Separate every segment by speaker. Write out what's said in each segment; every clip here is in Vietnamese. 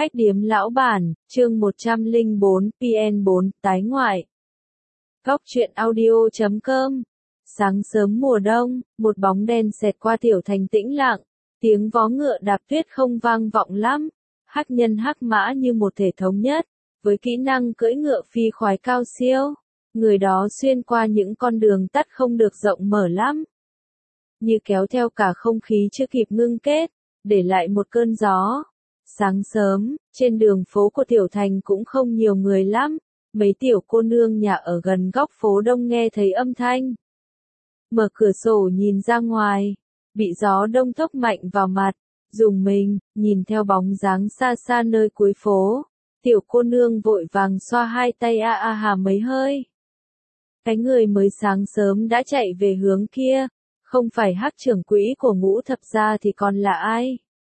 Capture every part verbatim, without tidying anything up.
Speaker 1: Khách điếm lão bản, chương một trăm lẻ bốn, P N bốn, tái ngoại. Góc truyện audio chấm com. Sáng sớm mùa đông, một bóng đen xẹt qua tiểu thành tĩnh lặng, tiếng vó ngựa đạp tuyết không vang vọng lắm. Hắc nhân hắc mã như một thể thống nhất, với kỹ năng cưỡi ngựa phi khoái cao siêu, người đó xuyên qua những con đường tắt không được rộng mở lắm, như kéo theo cả không khí chưa kịp ngưng kết, để lại một cơn gió. Sáng sớm, trên đường phố của tiểu thành cũng không nhiều người lắm, mấy tiểu cô nương nhà ở gần góc phố đông nghe thấy âm thanh. Mở cửa sổ nhìn ra ngoài, bị gió đông thốc mạnh vào mặt, rùng mình, nhìn theo bóng dáng xa xa nơi cuối phố. Tiểu cô nương vội vàng xoa hai tay a a hà mấy hơi. Cái người mới sáng sớm đã chạy về hướng kia, không phải Hắc trưởng quỹ của Ngũ Thập gia thì còn là ai?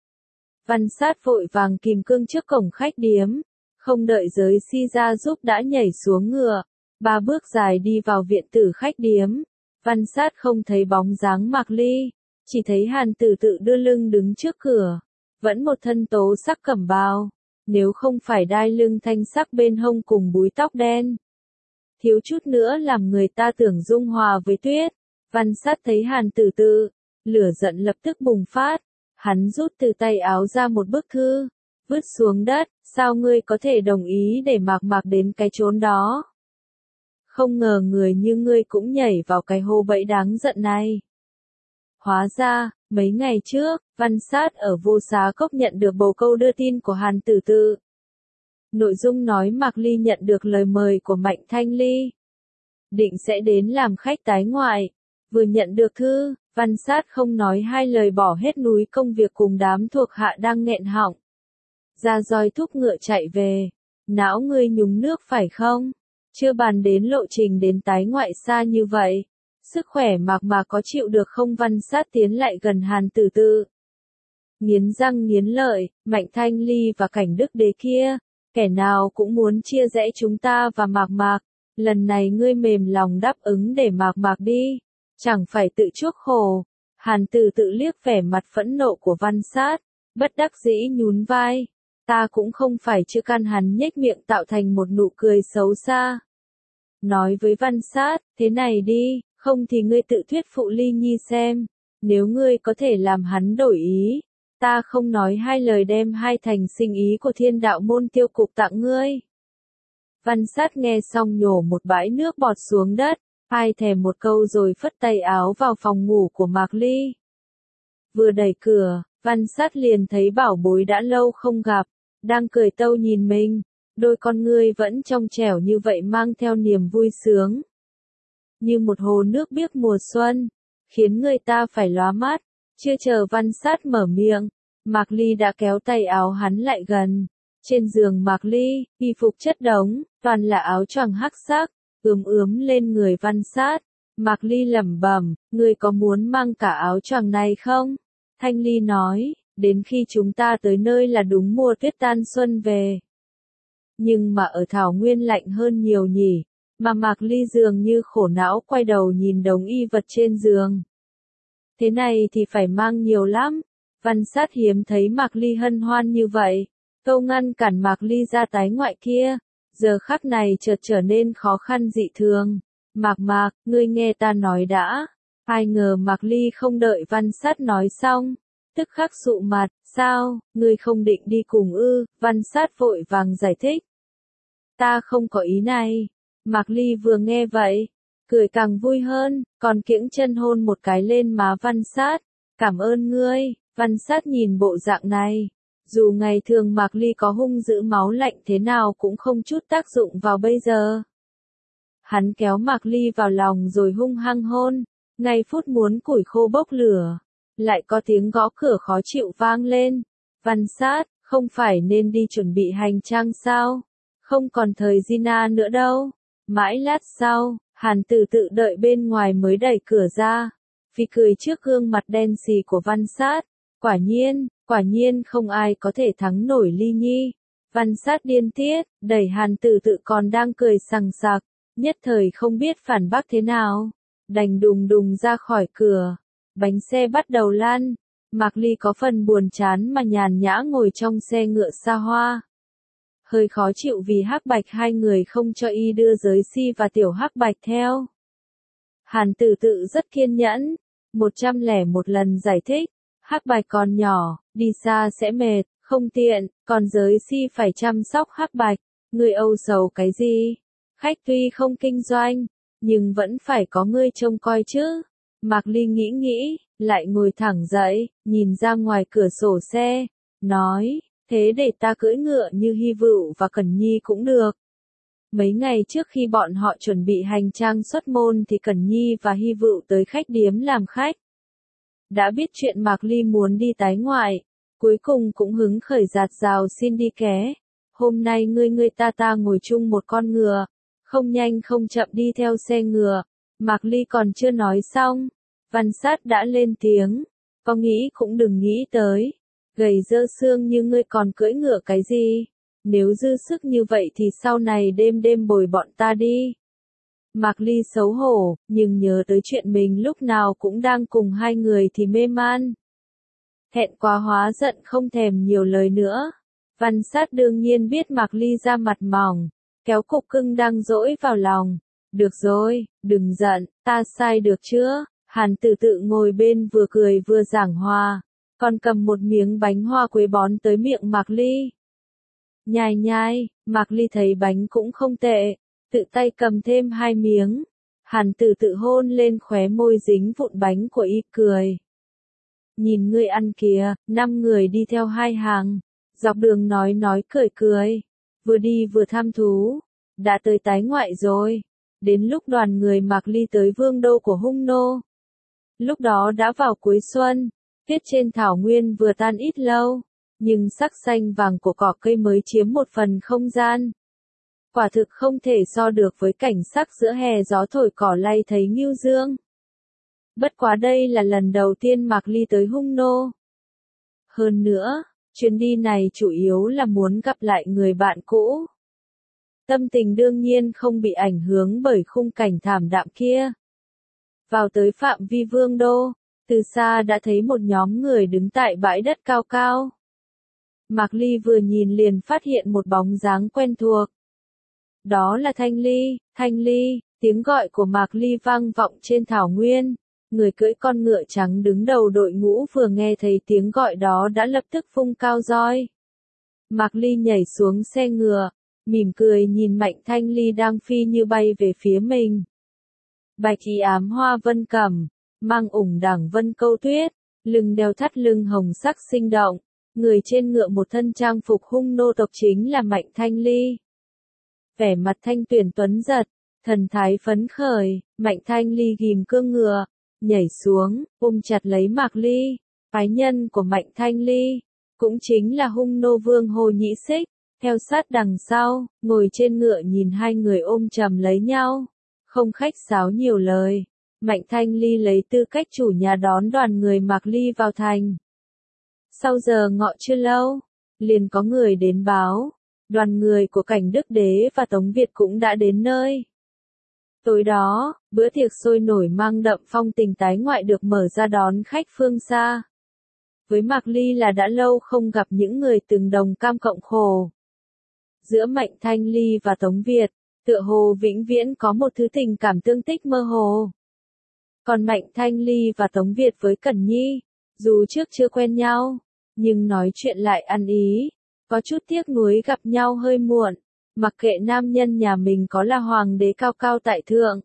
Speaker 1: Văn Sát vội vàng kìm cương trước cổng khách điếm, không đợi giới si ra giúp đã nhảy xuống ngựa, ba bước dài đi vào viện tử khách điếm. Văn Sát không thấy bóng dáng Mạc Ly, chỉ thấy Hàn Tử Tự đưa lưng đứng trước cửa, vẫn một thân tố sắc cẩm bào, nếu không phải đai lưng thanh sắc bên hông cùng búi tóc đen, thiếu chút nữa làm người ta tưởng dung hòa với tuyết. Văn Sát thấy Hàn Tử Tự, lửa giận lập tức bùng phát. Hắn rút từ tay áo ra một bức thư, vứt xuống đất, sao ngươi có thể đồng ý để Mạc Mạc đến cái chốn đó? Không ngờ người như ngươi cũng nhảy vào cái hố bẫy đáng giận này. Hóa ra, mấy ngày trước, Văn Sát ở Vô Xá Cốc nhận được bầu câu đưa tin của Hàn Tử Tự. Nội dung nói Mạc Ly nhận được lời mời của Mạnh Thanh Ly, định sẽ đến làm khách tái ngoại. Vừa nhận được thư, Văn Sát không nói hai lời bỏ hết núi công việc cùng đám thuộc hạ đang nghẹn họng. Ra roi thúc ngựa chạy về. Não ngươi nhúng nước phải không? Chưa bàn đến lộ trình đến tái ngoại xa như vậy. Sức khỏe Mạc Mạc có chịu được không? Văn Sát tiến lại gần Hàn Tử Tự. Nghiến răng nghiến lợi, Mạnh Thanh Ly và Cảnh Đức Đế kia, kẻ nào cũng muốn chia rẽ chúng ta và Mạc Mạc. Lần này ngươi mềm lòng đáp ứng để Mạc Mạc đi, chẳng phải tự chuốc khổ. Hàn Tử Tự liếc vẻ mặt phẫn nộ của Văn Sát, bất đắc dĩ nhún vai. Ta cũng không phải chưa căn. Hắn nhếch miệng tạo thành một nụ cười xấu xa. Nói với Văn Sát, thế này đi, không thì ngươi tự thuyết phụ Ly Nhi xem. Nếu ngươi có thể làm hắn đổi ý, ta không nói hai lời đem hai thành sinh ý của Thiên Đạo môn tiêu cục tặng ngươi. Văn Sát nghe xong nhổ một bãi nước bọt xuống đất. Ai thèm một câu rồi phất tay áo vào phòng ngủ của Mạc Ly. Vừa đẩy cửa, Văn Sát liền thấy bảo bối đã lâu không gặp, đang cười tâu nhìn mình, đôi con ngươi vẫn trong trẻo như vậy mang theo niềm vui sướng. Như một hồ nước biếc mùa xuân, khiến người ta phải lóa mắt. Chưa chờ Văn Sát mở miệng, Mạc Ly đã kéo tay áo hắn lại gần. Trên giường Mạc Ly, y phục chất đống, toàn là áo choàng hắc sắc. Ướm ướm lên người Văn Sát. Mạc Ly lẩm bẩm, ngươi có muốn mang cả áo choàng này không? Thanh Ly nói, đến khi chúng ta tới nơi là đúng mùa tuyết tan xuân về. Nhưng mà ở thảo nguyên lạnh hơn nhiều nhỉ, mà Mạc Ly dường như khổ não quay đầu nhìn đống y vật trên giường. Thế này thì phải mang nhiều lắm. Văn Sát hiếm thấy Mạc Ly hân hoan như vậy, câu ngăn cản Mạc Ly ra tái ngoại kia. Giờ khắc này chợt trở nên khó khăn dị thường. Mạc Mạc, ngươi nghe ta nói đã. Ai ngờ Mạc Ly không đợi Văn Sát nói xong, tức khắc sụ mặt. Sao, ngươi không định đi cùng ư? Văn Sát vội vàng giải thích. Ta không có ý này. Mạc Ly vừa nghe vậy, cười càng vui hơn, còn kiễng chân hôn một cái lên má Văn Sát. Cảm ơn ngươi. Văn Sát nhìn bộ dạng này. Dù ngày thường Mạc Ly có hung dữ máu lạnh thế nào cũng không chút tác dụng vào bây giờ. Hắn kéo Mạc Ly vào lòng rồi hung hăng hôn, ngay phút muốn củi khô bốc lửa. Lại có tiếng gõ cửa khó chịu vang lên. Văn Sát, không phải nên đi chuẩn bị hành trang sao? Không còn thời Gina nữa đâu. Mãi lát sau, Hàn Tử Tự đợi bên ngoài mới đẩy cửa ra. Phi cười trước gương mặt đen xì của Văn Sát. Quả nhiên, quả nhiên không ai có thể thắng nổi Ly Nhi. Văn Sát điên tiết, đẩy Hàn Tử Tự còn đang cười sằng sặc, nhất thời không biết phản bác thế nào, đành đùng đùng ra khỏi cửa. Bánh xe bắt đầu lăn, Mạc Ly có phần buồn chán mà nhàn nhã ngồi trong xe ngựa xa hoa. Hơi khó chịu vì Hắc Bạch hai người không cho y đưa Giới Si và Tiểu Hắc Bạch theo. Hàn Tử Tự rất kiên nhẫn, một trăm lẻ một lần giải thích, Hắc Bạch còn nhỏ, đi xa sẽ mệt, không tiện, còn Giới Si phải chăm sóc Hắc Bạch, ngươi âu sầu cái gì? Khách tuy không kinh doanh, nhưng vẫn phải có ngươi trông coi chứ. Mạc Ly nghĩ nghĩ, lại ngồi thẳng dậy, nhìn ra ngoài cửa sổ xe, nói, thế để ta cưỡi ngựa như Hy Vựu và Cẩn Nhi cũng được. Mấy ngày trước khi bọn họ chuẩn bị hành trang xuất môn thì Cẩn Nhi và Hy Vựu tới khách điếm làm khách. Đã biết chuyện Mạc Ly muốn đi tái ngoại, cuối cùng cũng hứng khởi giạt rào xin đi ké. Hôm nay ngươi ngươi ta ta ngồi chung một con ngựa, không nhanh không chậm đi theo xe ngựa. Mạc Ly còn chưa nói xong, Văn Sát đã lên tiếng, có nghĩ cũng đừng nghĩ tới, gầy dơ xương như ngươi còn cưỡi ngựa cái gì, nếu dư sức như vậy thì sau này đêm đêm bồi bọn ta đi. Mạc Ly xấu hổ, nhưng nhớ tới chuyện mình lúc nào cũng đang cùng hai người thì mê man. Thẹn quá hóa giận không thèm nhiều lời nữa. Văn Sát đương nhiên biết Mạc Ly ra mặt mỏng, kéo cục cưng đang dỗi vào lòng. Được rồi, đừng giận, ta sai được chưa? Hàn Tử Tự ngồi bên vừa cười vừa giảng hòa, còn cầm một miếng bánh hoa quế bón tới miệng Mạc Ly. Nhai nhai, Mạc Ly thấy bánh cũng không tệ, tự tay cầm thêm hai miếng. Hàn Tử Tự hôn lên khóe môi dính vụn bánh của y cười. Nhìn ngươi ăn kìa, năm người đi theo hai hàng, dọc đường nói nói cười cười, vừa đi vừa tham thú, đã tới tái ngoại rồi. Đến lúc đoàn người Mạc Ly tới vương đô của Hung Nô. Lúc đó đã vào cuối xuân, tuyết trên thảo nguyên vừa tan ít lâu, nhưng sắc xanh vàng của cỏ cây mới chiếm một phần không gian. Quả thực không thể so được với cảnh sắc giữa hè gió thổi cỏ lay thấy ngưu dương. Bất quá đây là lần đầu tiên Mạc Ly tới Hung Nô. Hơn nữa, chuyến đi này chủ yếu là muốn gặp lại người bạn cũ. Tâm tình đương nhiên không bị ảnh hưởng bởi khung cảnh thảm đạm kia. Vào tới phạm vi vương đô, từ xa đã thấy một nhóm người đứng tại bãi đất cao cao. Mạc Ly vừa nhìn liền phát hiện một bóng dáng quen thuộc. Đó là Thanh Ly, Thanh Ly, tiếng gọi của Mạc Ly vang vọng trên thảo nguyên. Người cưỡi con ngựa trắng đứng đầu đội ngũ vừa nghe thấy tiếng gọi đó đã lập tức vung cao roi. Mạc Ly nhảy xuống xe ngựa, mỉm cười nhìn Mạnh Thanh Ly đang phi như bay về phía mình. Bạch y ám hoa vân cẩm, mang ủng đẳng vân câu tuyết, lưng đeo thắt lưng hồng sắc sinh động, người trên ngựa một thân trang phục Hung Nô tộc chính là Mạnh Thanh Ly. Vẻ mặt thanh tuyển tuấn giật, thần thái phấn khởi, Mạnh Thanh Ly ghim cương ngựa, nhảy xuống, ôm chặt lấy Mạc Ly, phái nhân của Mạnh Thanh Ly, cũng chính là Hung Nô vương Hồ Nhĩ Xích, theo sát đằng sau, ngồi trên ngựa nhìn hai người ôm chầm lấy nhau, không khách sáo nhiều lời. Mạnh Thanh Ly lấy tư cách chủ nhà đón đoàn người Mạc Ly vào thành. Sau giờ ngọ chưa lâu, liền có người đến báo, đoàn người của Cảnh Đức Đế và Tống Việt cũng đã đến nơi. Tối đó, bữa tiệc sôi nổi mang đậm phong tình tái ngoại được mở ra đón khách phương xa. Với Mạc Ly là đã lâu không gặp những người từng đồng cam cộng khổ. Giữa Mạnh Thanh Ly và Tống Việt, tựa hồ vĩnh viễn có một thứ tình cảm tương tích mơ hồ. Còn Mạnh Thanh Ly và Tống Việt với Cẩn Nhi, dù trước chưa quen nhau, nhưng nói chuyện lại ăn ý, có chút tiếc nuối gặp nhau hơi muộn, mặc kệ nam nhân nhà mình có là hoàng đế cao cao tại thượng.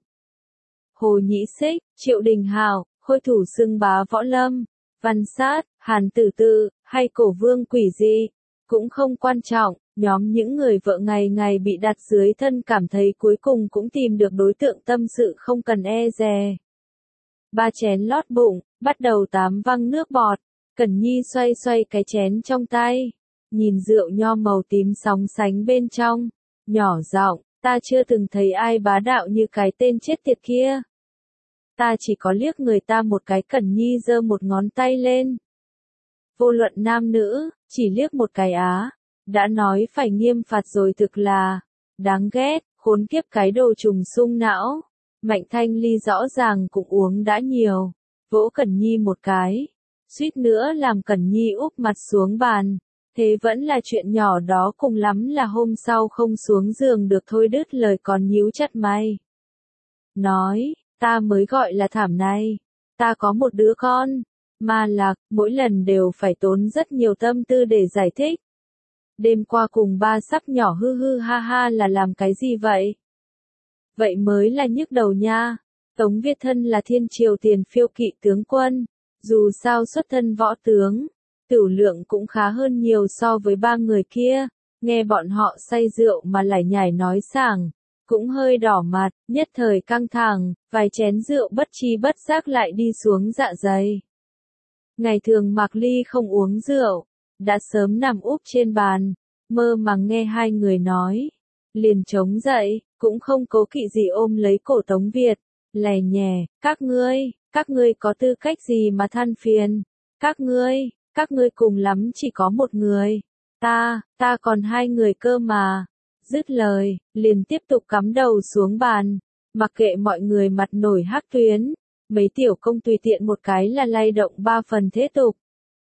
Speaker 1: Hồ Nhĩ Xích, Triệu Đình Hào, khôi thủ xưng bá võ lâm, Văn Sát, Hàn Tử Tự, hay Cổ Vương Quỷ Dị, cũng không quan trọng, nhóm những người vợ ngày ngày bị đặt dưới thân cảm thấy cuối cùng cũng tìm được đối tượng tâm sự không cần e dè. Ba chén lót bụng, bắt đầu tám văng nước bọt, Cẩn Nhi xoay xoay cái chén trong tay, nhìn rượu nho màu tím sóng sánh bên trong, nhỏ giọng, ta chưa từng thấy ai bá đạo như cái tên chết tiệt kia. Ta chỉ có liếc người ta một cái. Cẩn Nhi giơ một ngón tay lên. Vô luận nam nữ, chỉ liếc một cái á, đã nói phải nghiêm phạt rồi, thực là đáng ghét, khốn kiếp cái đồ trùng sung não. Mạnh Thanh Ly rõ ràng cũng uống đã nhiều, vỗ Cẩn Nhi một cái, suýt nữa làm Cẩn Nhi úp mặt xuống bàn. Thế vẫn là chuyện nhỏ đó, cùng lắm là hôm sau không xuống giường được thôi, đứt lời còn nhíu chặt mày. Nói, ta mới gọi là thảm này. Ta có một đứa con. Mà Lạc, mỗi lần đều phải tốn rất nhiều tâm tư để giải thích. Đêm qua cùng ba sắp nhỏ hư hư ha ha là làm cái gì vậy? Vậy mới là nhức đầu nha. Tống Việt thân là thiên triều tiền phiêu kỵ tướng quân. Dù sao xuất thân võ tướng, tửu lượng cũng khá hơn nhiều so với ba người kia. Nghe bọn họ say rượu mà lải nhải nói sảng, cũng hơi đỏ mặt, nhất thời căng thẳng, vài chén rượu bất chi bất giác lại đi xuống dạ dày. Ngày thường Mạc Ly không uống rượu, đã sớm nằm úp trên bàn, mơ màng nghe hai người nói. Liền chống dậy, cũng không cố kỵ gì ôm lấy cổ Tống Việt, lè nhè, các ngươi, các ngươi có tư cách gì mà than phiền, các ngươi, các ngươi cùng lắm chỉ có một người, ta, ta còn hai người cơ mà. Dứt lời, liền tiếp tục cắm đầu xuống bàn, mặc kệ mọi người mặt nổi hắc tuyến, mấy tiểu công tùy tiện một cái là lay động ba phần thế tục.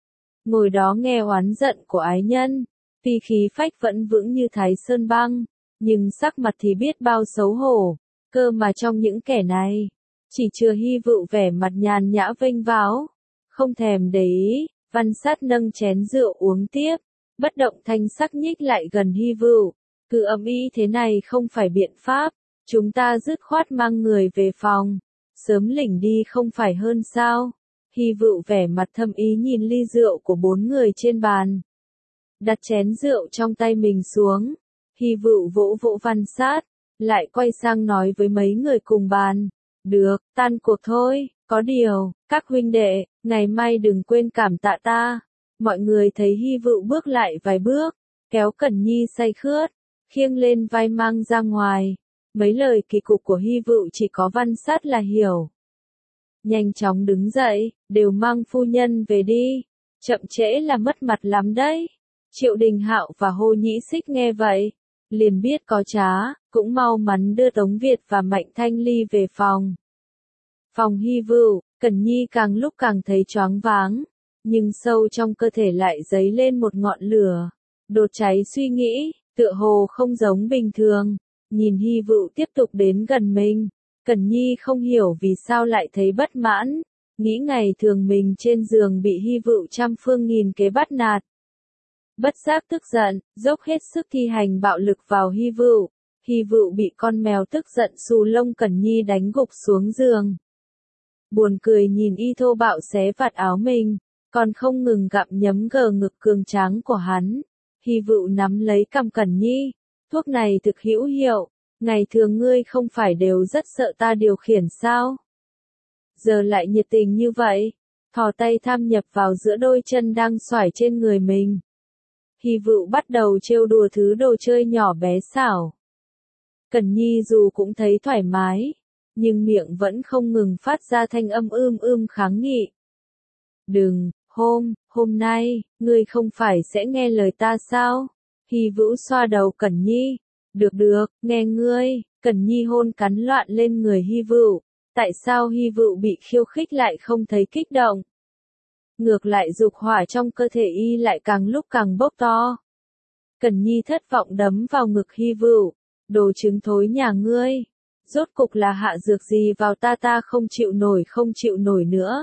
Speaker 1: Ngồi đó nghe oán giận của ái nhân, tuy khí phách vẫn vững như Thái Sơn băng, nhưng sắc mặt thì biết bao xấu hổ, cơ mà trong những kẻ này, chỉ chưa Hy Vựu vẻ mặt nhàn nhã vênh váo, không thèm để ý. Văn Sát nâng chén rượu uống tiếp, bất động thanh sắc nhích lại gần Hy Vựu, cứ ầm ĩ thế này không phải biện pháp, chúng ta dứt khoát mang người về phòng, sớm lỉnh đi không phải hơn sao? Hy Vựu vẻ mặt thâm ý nhìn ly rượu của bốn người trên bàn, đặt chén rượu trong tay mình xuống. Hy Vựu vỗ vỗ Văn Sát, lại quay sang nói với mấy người cùng bàn, được, tan cuộc thôi, có điều, các huynh đệ, ngày mai đừng quên cảm tạ ta. Mọi người thấy Hy Vựu bước lại vài bước, kéo Cẩn Nhi say khướt, khiêng lên vai mang ra ngoài. Mấy lời kỳ cục của Hy Vựu chỉ có Văn Sát là hiểu. Nhanh chóng đứng dậy, đều mang phu nhân về đi, chậm trễ là mất mặt lắm đấy. Triệu Đình Hạo và Hồ Nhĩ Xích nghe vậy, liền biết có trá, cũng mau mắn đưa Tống Việt và Mạnh Thanh Ly về phòng. Phòng Hy Vựu, Cẩn Nhi càng lúc càng thấy choáng váng, nhưng sâu trong cơ thể lại dấy lên một ngọn lửa, đốt cháy suy nghĩ, tựa hồ không giống bình thường. Nhìn Hy Vựu tiếp tục đến gần mình, Cẩn Nhi không hiểu vì sao lại thấy bất mãn, nghĩ ngày thường mình trên giường bị Hy Vựu trăm phương nghìn kế bắt nạt. Bất giác tức giận, dốc hết sức thi hành bạo lực vào Hy Vựu. Hy Vựu bị con mèo tức giận xù lông Cẩn Nhi đánh gục xuống giường. Buồn cười nhìn y thô bạo xé vạt áo mình, còn không ngừng gặm nhấm gờ ngực cường tráng của hắn. Hy Vựu nắm lấy cằm Cẩn Nhi, thuốc này thực hữu hiệu, ngày thường ngươi không phải đều rất sợ ta điều khiển sao? Giờ lại nhiệt tình như vậy, thò tay tham nhập vào giữa đôi chân đang xoải trên người mình. Hy Vựu bắt đầu trêu đùa thứ đồ chơi nhỏ bé xảo. Cẩn Nhi dù cũng thấy thoải mái, nhưng miệng vẫn không ngừng phát ra thanh âm ưm ưm kháng nghị. Đừng, hôm, hôm nay, ngươi không phải sẽ nghe lời ta sao? Hy Vựu xoa đầu Cẩn Nhi. Được được, nghe ngươi. Cẩn Nhi hôn cắn loạn lên người Hy Vựu. Tại sao Hy Vựu bị khiêu khích lại không thấy kích động? Ngược lại dục hỏa trong cơ thể y lại càng lúc càng bốc to. Cẩn Nhi thất vọng đấm vào ngực Hy Vựu. Đồ trứng thối nhà ngươi. Rốt cục là hạ dược gì vào ta, ta không chịu nổi không chịu nổi nữa.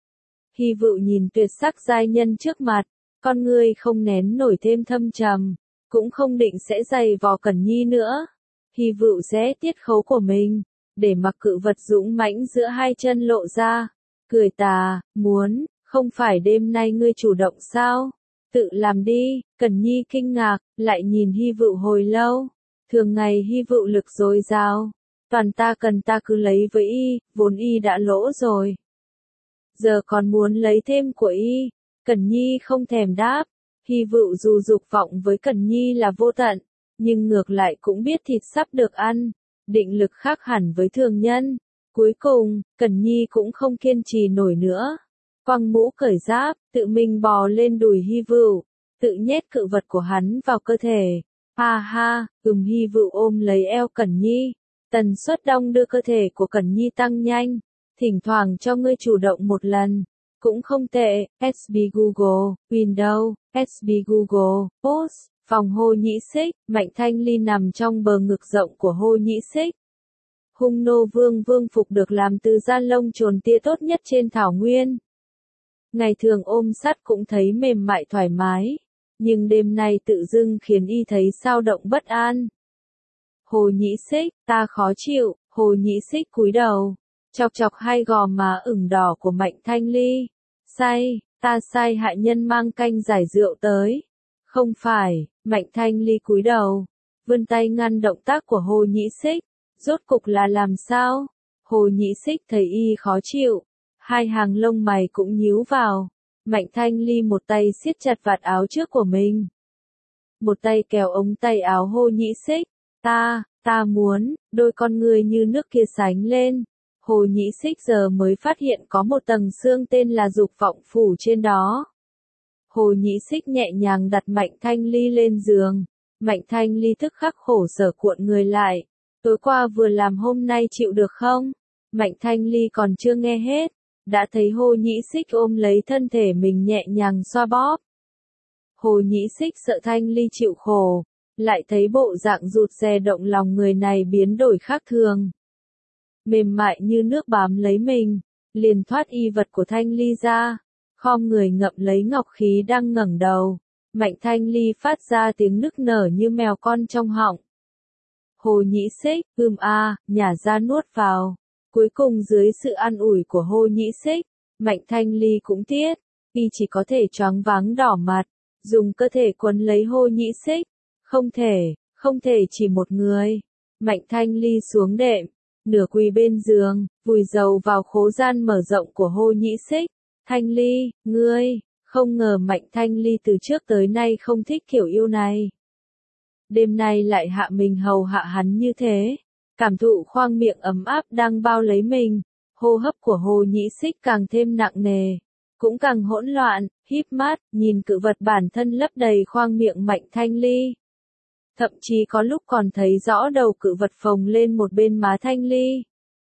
Speaker 1: Hy Vựu nhìn tuyệt sắc giai nhân trước mặt, con ngươi không nén nổi thêm thâm trầm, cũng không định sẽ giày vò Cẩn Nhi nữa. Hy Vựu xé tiết khấu của mình, để mặc cự vật dũng mãnh giữa hai chân lộ ra, cười tà, muốn, không phải đêm nay ngươi chủ động sao? Tự làm đi. Cẩn Nhi kinh ngạc, lại nhìn Hy Vựu hồi lâu. Thường ngày Hy Vựu lực dồi dào, toàn ta cần ta cứ lấy với y, vốn y đã lỗ rồi. Giờ còn muốn lấy thêm của y. Cẩn Nhi không thèm đáp. Hy Vựu dù dục vọng với Cẩn Nhi là vô tận, nhưng ngược lại cũng biết thịt sắp được ăn, định lực khác hẳn với thường nhân. Cuối cùng, Cẩn Nhi cũng không kiên trì nổi nữa. Quăng mũ cởi giáp, tự mình bò lên đùi Hy Vựu, tự nhét cự vật của hắn vào cơ thể. Ha ha, ừm Hy Vựu ôm lấy eo Cẩn Nhi. Tần suất đong đưa cơ thể của Cẩn Nhi tăng nhanh, thỉnh thoảng cho ngươi chủ động một lần, cũng không tệ, ét bê Google, Windows, ét bê Google, Post, phòng Hồ Nhĩ Xích, Mạnh Thanh Ly nằm trong bờ ngực rộng của Hồ Nhĩ Xích. Hung nô vương vương phục được làm từ da lông trồn tia tốt nhất trên thảo nguyên. Ngày thường ôm sát cũng thấy mềm mại thoải mái, nhưng đêm nay tự dưng khiến y thấy sao động bất an. Hồ Nhĩ Xích, ta khó chịu, Hồ Nhĩ Xích cúi đầu, chọc chọc hai gò má ửng đỏ của Mạnh Thanh Ly. Sai, ta sai hạ nhân mang canh giải rượu tới. Không phải, Mạnh Thanh Ly cúi đầu, vươn tay ngăn động tác của Hồ Nhĩ Xích. Rốt cục là làm sao? Hồ Nhĩ Xích thấy y khó chịu, hai hàng lông mày cũng nhíu vào. Mạnh Thanh Ly một tay siết chặt vạt áo trước của mình, một tay kéo ống tay áo Hồ Nhĩ Xích. Ta, ta muốn, đôi con người như nước kia sánh lên. Hồ Nhĩ Xích giờ mới phát hiện có một tầng xương tên là dục vọng phủ trên đó. Hồ Nhĩ Xích nhẹ nhàng đặt Mạnh Thanh Ly lên giường. Mạnh Thanh Ly tức khắc khổ sở cuộn người lại. Tối qua vừa làm hôm nay chịu được không? Mạnh Thanh Ly còn chưa nghe hết, đã thấy Hồ Nhĩ Xích ôm lấy thân thể mình nhẹ nhàng xoa bóp. Hồ Nhĩ Xích sợ Thanh Ly chịu khổ, lại thấy bộ dạng rụt rè động lòng người này biến đổi khác thường. Mềm mại như nước bám lấy mình, liền thoát y vật của Thanh Ly ra, khom người ngậm lấy ngọc khí đang ngẩng đầu. Mạnh Thanh Ly phát ra tiếng nức nở như mèo con trong họng. Hồ Nhĩ Xích, ưm a, nhả ra nuốt vào. Cuối cùng dưới sự an ủi của Hồ Nhĩ Xích, Mạnh Thanh Ly cũng tiết, y chỉ có thể choáng váng đỏ mặt, dùng cơ thể quấn lấy Hồ Nhĩ Xích. Không thể, không thể chỉ một người. Mạnh Thanh Ly xuống đệm, nửa quỳ bên giường, vùi dầu vào khố gian mở rộng của Hồ Nhĩ Xích. Thanh Ly, ngươi, không ngờ Mạnh Thanh Ly từ trước tới nay không thích kiểu yêu này. Đêm nay lại hạ mình hầu hạ hắn như thế, cảm thụ khoang miệng ấm áp đang bao lấy mình, hô hấp của Hồ Nhĩ Xích càng thêm nặng nề, cũng càng hỗn loạn, híp mắt, nhìn cự vật bản thân lấp đầy khoang miệng Mạnh Thanh Ly. Thậm chí có lúc còn thấy rõ đầu cự vật phồng lên một bên má Thanh Ly.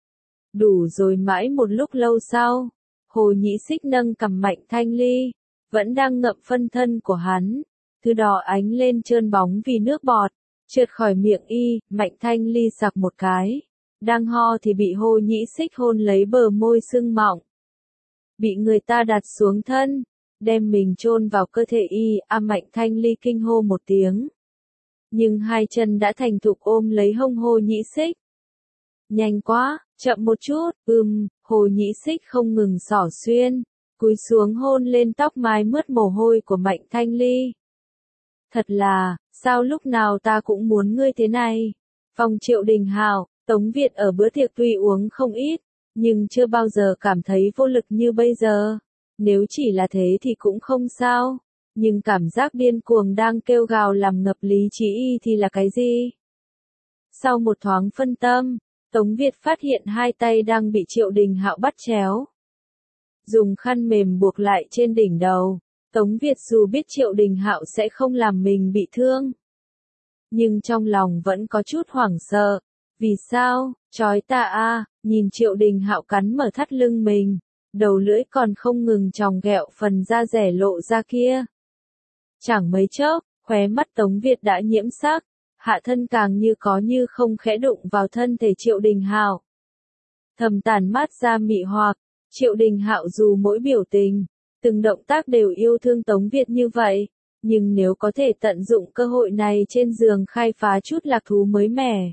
Speaker 1: Đủ rồi. Mãi một lúc lâu sau, Hồ Nhĩ Xích nâng cằm Mạnh Thanh Ly, vẫn đang ngậm phân thân của hắn. Thứ đỏ ánh lên trơn bóng vì nước bọt, trượt khỏi miệng y. Mạnh Thanh Ly sặc một cái, đang ho thì bị Hồ Nhĩ Xích hôn lấy bờ môi sưng mọng. Bị người ta đặt xuống thân, đem mình chôn vào cơ thể y. A Mạnh Thanh Ly kinh hô một tiếng, nhưng hai chân đã thành thục ôm lấy hông Hồ Nhĩ Xích. Nhanh quá, chậm một chút. Ừm, Hồ Nhĩ Xích không ngừng xỏ xuyên, cúi xuống hôn lên tóc mái mướt mồ hôi của Mạnh Thanh Ly. Thật là, sao lúc nào ta cũng muốn ngươi thế này. Phòng Triệu Đình Hạo, Tống Việt ở bữa tiệc tuy uống không ít, nhưng chưa bao giờ cảm thấy vô lực như bây giờ. Nếu chỉ là thế thì cũng không sao, nhưng cảm giác điên cuồng đang kêu gào làm ngập lý trí y thì là cái gì? Sau một thoáng phân tâm, Tống Việt phát hiện hai tay đang bị Triệu Đình Hạo bắt chéo. Dùng khăn mềm buộc lại trên đỉnh đầu, Tống Việt dù biết Triệu Đình Hạo sẽ không làm mình bị thương, nhưng trong lòng vẫn có chút hoảng sợ. Vì sao? Chói ta a, nhìn Triệu Đình Hạo cắn mở thắt lưng mình, đầu lưỡi còn không ngừng chòng ghẹo phần da rẻ lộ ra kia. Chẳng mấy chốc, khóe mắt Tống Việt đã nhiễm sắc, hạ thân càng như có như không khẽ đụng vào thân thể Triệu Đình Hạo. Thầm tản mát ra mị hoặc, Triệu Đình Hạo dù mỗi biểu tình, từng động tác đều yêu thương Tống Việt như vậy, nhưng nếu có thể tận dụng cơ hội này trên giường khai phá chút lạc thú mới mẻ,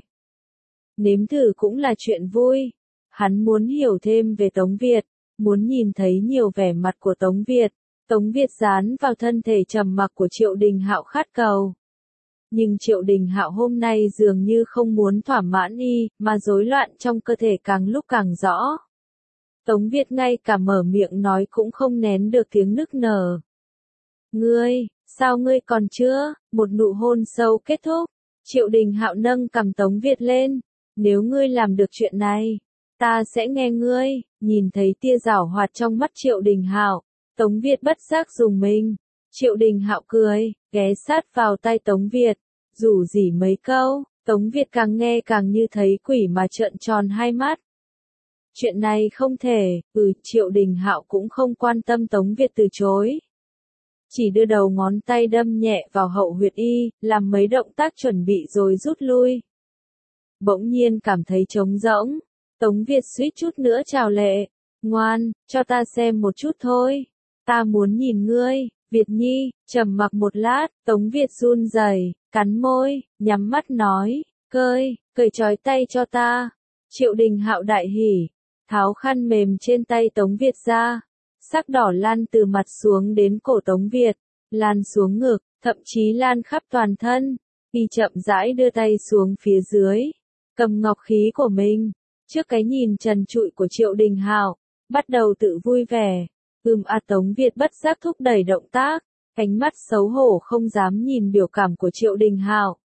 Speaker 1: nếm thử cũng là chuyện vui. Hắn muốn hiểu thêm về Tống Việt, muốn nhìn thấy nhiều vẻ mặt của Tống Việt. Tống Việt dán vào thân thể trầm mặc của Triệu Đình Hạo khát cầu. Nhưng Triệu Đình Hạo hôm nay dường như không muốn thỏa mãn y, mà rối loạn trong cơ thể càng lúc càng rõ. Tống Việt ngay cả mở miệng nói cũng không nén được tiếng nức nở. Ngươi, sao ngươi còn chưa? Một nụ hôn sâu kết thúc. Triệu Đình Hạo nâng cằm Tống Việt lên. Nếu ngươi làm được chuyện này, ta sẽ nghe ngươi. Nhìn thấy tia giảo hoạt trong mắt Triệu Đình Hạo, Tống Việt bất giác dùng mình. Triệu Đình Hạo cười, ghé sát vào tai Tống Việt, rủ rỉ mấy câu. Tống Việt càng nghe càng như thấy quỷ mà trợn tròn hai mắt. Chuyện này không thể, ừ, Triệu Đình Hạo cũng không quan tâm Tống Việt từ chối. Chỉ đưa đầu ngón tay đâm nhẹ vào hậu huyệt y, làm mấy động tác chuẩn bị rồi rút lui. Bỗng nhiên cảm thấy trống rỗng, Tống Việt suýt chút nữa trào lệ, ngoan, cho ta xem một chút thôi, ta muốn nhìn ngươi, Việt Nhi, trầm mặc một lát, Tống Việt run rẩy, cắn môi, nhắm mắt nói, cơi, cởi trói tay cho ta. Triệu Đình Hạo đại hỉ, tháo khăn mềm trên tay Tống Việt ra, sắc đỏ lan từ mặt xuống đến cổ Tống Việt, lan xuống ngực, thậm chí lan khắp toàn thân. Y chậm rãi đưa tay xuống phía dưới, cầm ngọc khí của mình, trước cái nhìn trần trụi của Triệu Đình Hạo, bắt đầu tự vui vẻ. Ừm a Tống Việt bất giác thúc đẩy động tác, ánh mắt xấu hổ không dám nhìn biểu cảm của Triệu Đình Hạo.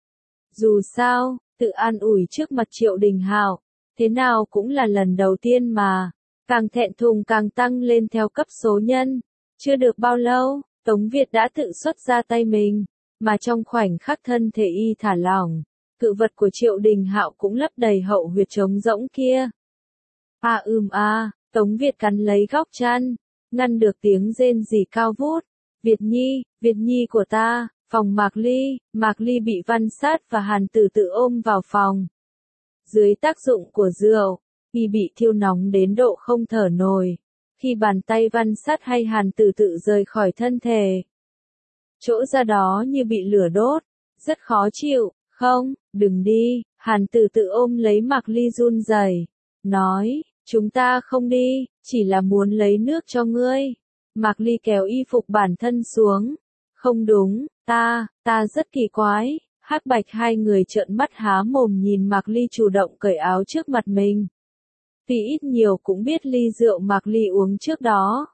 Speaker 1: Dù sao, tự an ủi trước mặt Triệu Đình Hạo, thế nào cũng là lần đầu tiên mà, càng thẹn thùng càng tăng lên theo cấp số nhân. Chưa được bao lâu, Tống Việt đã tự xuất ra tay mình, mà trong khoảnh khắc thân thể y thả lỏng, cự vật của Triệu Đình Hạo cũng lấp đầy hậu huyệt trống rỗng kia. A ừm a, Tống Việt cắn lấy góc chăn, ngăn được tiếng rên rỉ cao vút. Việt Nhi, Việt Nhi của ta, phòng Mạc Ly, Mạc Ly bị Văn Sát và Hàn Tử Tự ôm vào phòng. Dưới tác dụng của rượu, y bị thiêu nóng đến độ không thở nổi. Khi bàn tay Văn Sát hay Hàn Tử Tự rời khỏi thân thể, chỗ ra đó như bị lửa đốt, rất khó chịu. Không, đừng đi, Hàn Tử Tự ôm lấy Mạc Ly run rẩy, nói, chúng ta không đi, chỉ là muốn lấy nước cho ngươi. Mạc Ly kéo y phục bản thân xuống. Không đúng, ta, ta rất kỳ quái. Hắc Bạch hai người trợn mắt há mồm nhìn Mạc Ly chủ động cởi áo trước mặt mình. Tuy ít nhiều cũng biết ly rượu Mạc Ly uống trước đó,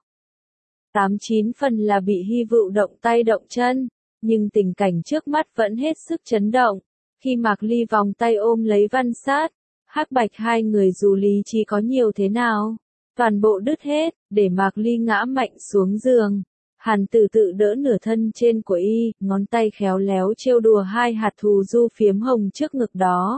Speaker 1: tám chín phần là bị hy vựu động tay động chân, nhưng tình cảnh trước mắt vẫn hết sức chấn động. Khi Mạc Ly vòng tay ôm lấy Văn Sát, Hắc Bạch hai người dù lý trí có nhiều thế nào, toàn bộ đứt hết, để Mạc Ly ngã mạnh xuống giường. Hàn Tử Tự đỡ nửa thân trên của y, ngón tay khéo léo trêu đùa hai hạt thù du phiếm hồng trước ngực đó,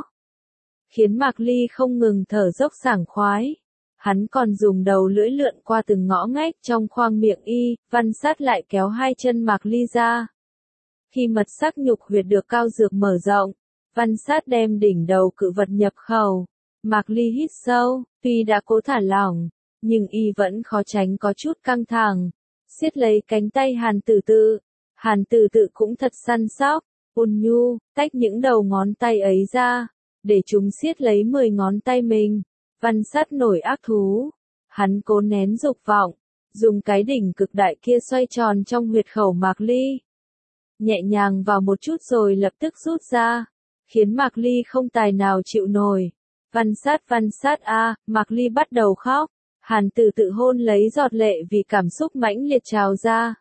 Speaker 1: khiến Mạc Ly không ngừng thở dốc sảng khoái. Hắn còn dùng đầu lưỡi lượn qua từng ngõ ngách trong khoang miệng y. Văn Sát lại kéo hai chân Mạc Ly ra. Khi mật sắc nhục huyệt được cao dược mở rộng, Văn Sát đem đỉnh đầu cự vật nhập khẩu. Mạc Ly hít sâu, tuy đã cố thả lỏng, nhưng y vẫn khó tránh có chút căng thẳng, siết lấy cánh tay Hàn Tử Tự. Hàn Tử Tự cũng thật săn sóc, ôn nhu, tách những đầu ngón tay ấy ra, để chúng siết lấy mười ngón tay mình. Văn Sát nổi ác thú, hắn cố nén dục vọng, dùng cái đỉnh cực đại kia xoay tròn trong huyệt khẩu Mạc Ly, nhẹ nhàng vào một chút rồi lập tức rút ra, khiến Mạc Ly không tài nào chịu nổi. Văn Sát, Văn Sát a, Mạc Ly bắt đầu khóc. Hàn Tử Tự hôn lấy giọt lệ vì cảm xúc mãnh liệt trào ra.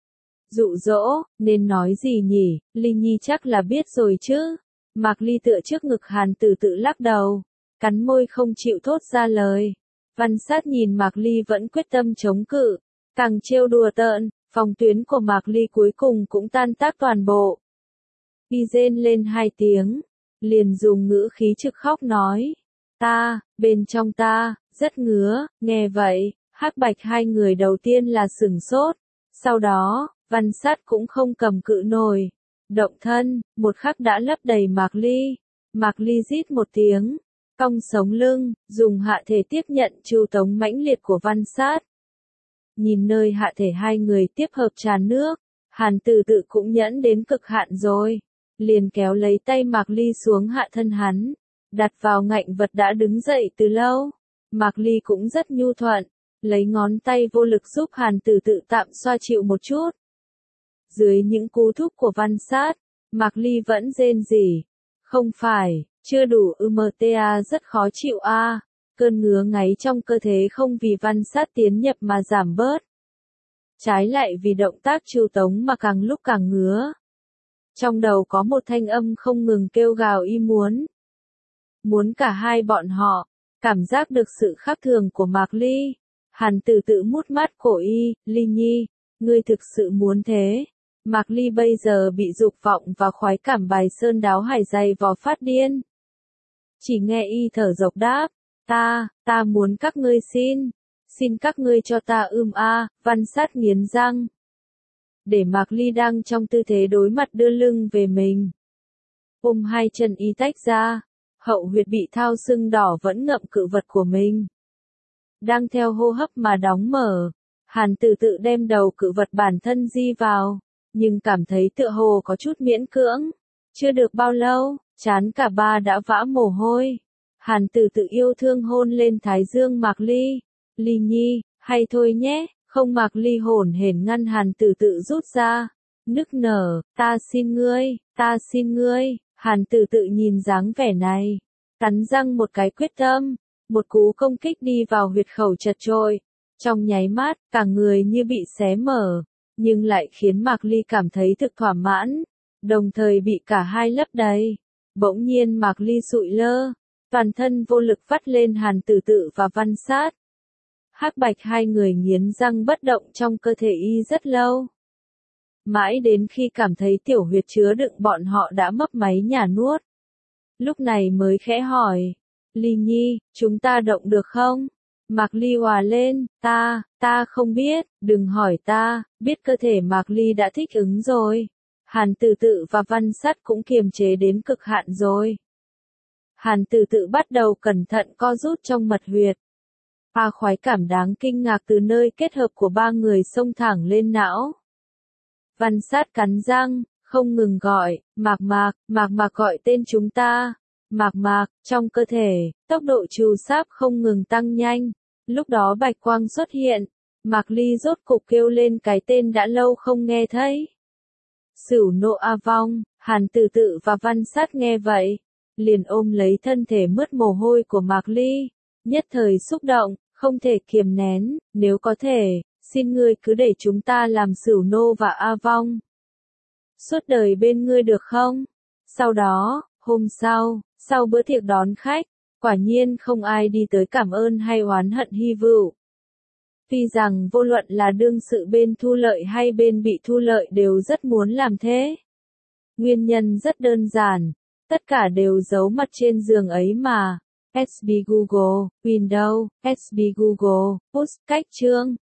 Speaker 1: Dụ dỗ, nên nói gì nhỉ, Ly Nhi chắc là biết rồi chứ. Mạc Ly tựa trước ngực Hàn Tử Tự lắc đầu, cắn môi không chịu thốt ra lời. Văn Sát nhìn Mạc Ly vẫn quyết tâm chống cự, càng trêu đùa tợn, phòng tuyến của Mạc Ly cuối cùng cũng tan tác toàn bộ. Y rên lên hai tiếng, liền dùng ngữ khí trực khóc nói, ta, bên trong ta, rất ngứa. Nghe vậy, Hắc Bạch hai người đầu tiên là sửng sốt, sau đó, Văn Sát cũng không cầm cự nổi, động thân, một khắc đã lấp đầy Mạc Ly. Mạc Ly rít một tiếng, cong sống lưng, dùng hạ thể tiếp nhận tru tống mãnh liệt của Văn Sát. Nhìn nơi hạ thể hai người tiếp hợp tràn nước, Hàn Tử Tự cũng nhẫn đến cực hạn rồi, liền kéo lấy tay Mạc Ly xuống hạ thân hắn, đặt vào ngạnh vật đã đứng dậy từ lâu. Mạc Ly cũng rất nhu thuận, lấy ngón tay vô lực giúp Hàn Tử Tự tạm xoa chịu một chút. Dưới những cú thúc của Văn Sát, Mạc Ly vẫn rên rỉ, không phải, chưa đủ ưmta rất khó chịu a. Cơn ngứa ngáy trong cơ thể không vì Văn Sát tiến nhập mà giảm bớt, trái lại vì động tác tru tống mà càng lúc càng ngứa. Trong đầu có một thanh âm không ngừng kêu gào y muốn. Muốn cả hai bọn họ cảm giác được sự khác thường của Mạc Ly. Hàn Tử Tự mút mát cổ y, Ly Nhi, ngươi thực sự muốn thế. Mạc Ly bây giờ bị dục vọng và khoái cảm bài sơn đáo hải dày vò phát điên. Chỉ nghe y thở dộc đáp, Ta, ta muốn các ngươi xin. Xin các ngươi cho ta ưm a, Văn Sát nghiến răng. Để Mạc Ly đang trong tư thế đối mặt đưa lưng về mình. Ôm hai chân y tách ra, hậu huyệt bị thao sưng đỏ vẫn ngậm cự vật của mình. Đang theo hô hấp mà đóng mở, Hàn Tử Tự đem đầu cự vật bản thân di vào, nhưng cảm thấy tựa hồ có chút miễn cưỡng. Chưa được bao lâu, trán cả ba đã vã mồ hôi. Hàn Tử Tự yêu thương hôn lên thái dương Mạc Ly. Ly nhi, hay thôi nhé, không. Mạc Ly hổn hển ngăn Hàn Tử Tự rút ra. Nức nở, ta xin ngươi, ta xin ngươi. Hàn Tử Tự nhìn dáng vẻ này, cắn răng một cái quyết tâm, một cú công kích đi vào huyệt khẩu chật chội. Trong nháy mắt, cả người như bị xé mở, nhưng lại khiến Mạc Ly cảm thấy thực thỏa mãn, đồng thời bị cả hai lấp đầy. Bỗng nhiên Mạc Ly sụi lơ, toàn thân vô lực vắt lên Hàn Tử Tự và Văn Sát. Hắc Bạch hai người nghiến răng bất động trong cơ thể y rất lâu. Mãi đến khi cảm thấy tiểu huyệt chứa đựng bọn họ đã mấp máy nhả nuốt. Lúc này mới khẽ hỏi, Ly nhi, chúng ta động được không? Mạc Ly hòa lên, ta, ta không biết, đừng hỏi ta, biết cơ thể Mạc Ly đã thích ứng rồi. Hàn Tử Tự và Văn Sát cũng kiềm chế đến cực hạn rồi. Hàn Tử Tự bắt đầu cẩn thận co rút trong mật huyệt. A khoái cảm đáng kinh ngạc từ nơi kết hợp của ba người xông thẳng lên não. Văn Sát cắn răng, không ngừng gọi, Mạc Mạc, Mạc Mạc gọi tên chúng ta. Mạc Mạc, trong cơ thể, tốc độ trù sáp không ngừng tăng nhanh. Lúc đó bạch quang xuất hiện, Mạc Ly rốt cục kêu lên cái tên đã lâu không nghe thấy. Sửu nộ A Vong. Hàn Tử Tự và Văn Sát nghe vậy, liền ôm lấy thân thể mướt mồ hôi của Mạc Ly, nhất thời xúc động, không thể kiềm nén, nếu có thể, xin ngươi cứ để chúng ta làm Sửu nô và A Vong suốt đời bên ngươi được không? Sau đó, hôm sau, sau bữa tiệc đón khách, quả nhiên không ai đi tới cảm ơn hay oán hận hy vựu. Tuy rằng vô luận là đương sự bên thu lợi hay bên bị thu lợi đều rất muốn làm thế. Nguyên nhân rất đơn giản, tất cả đều giấu mặt trên giường ấy mà. ét bê Google, Windows, ét bê Google, Push, cách chương.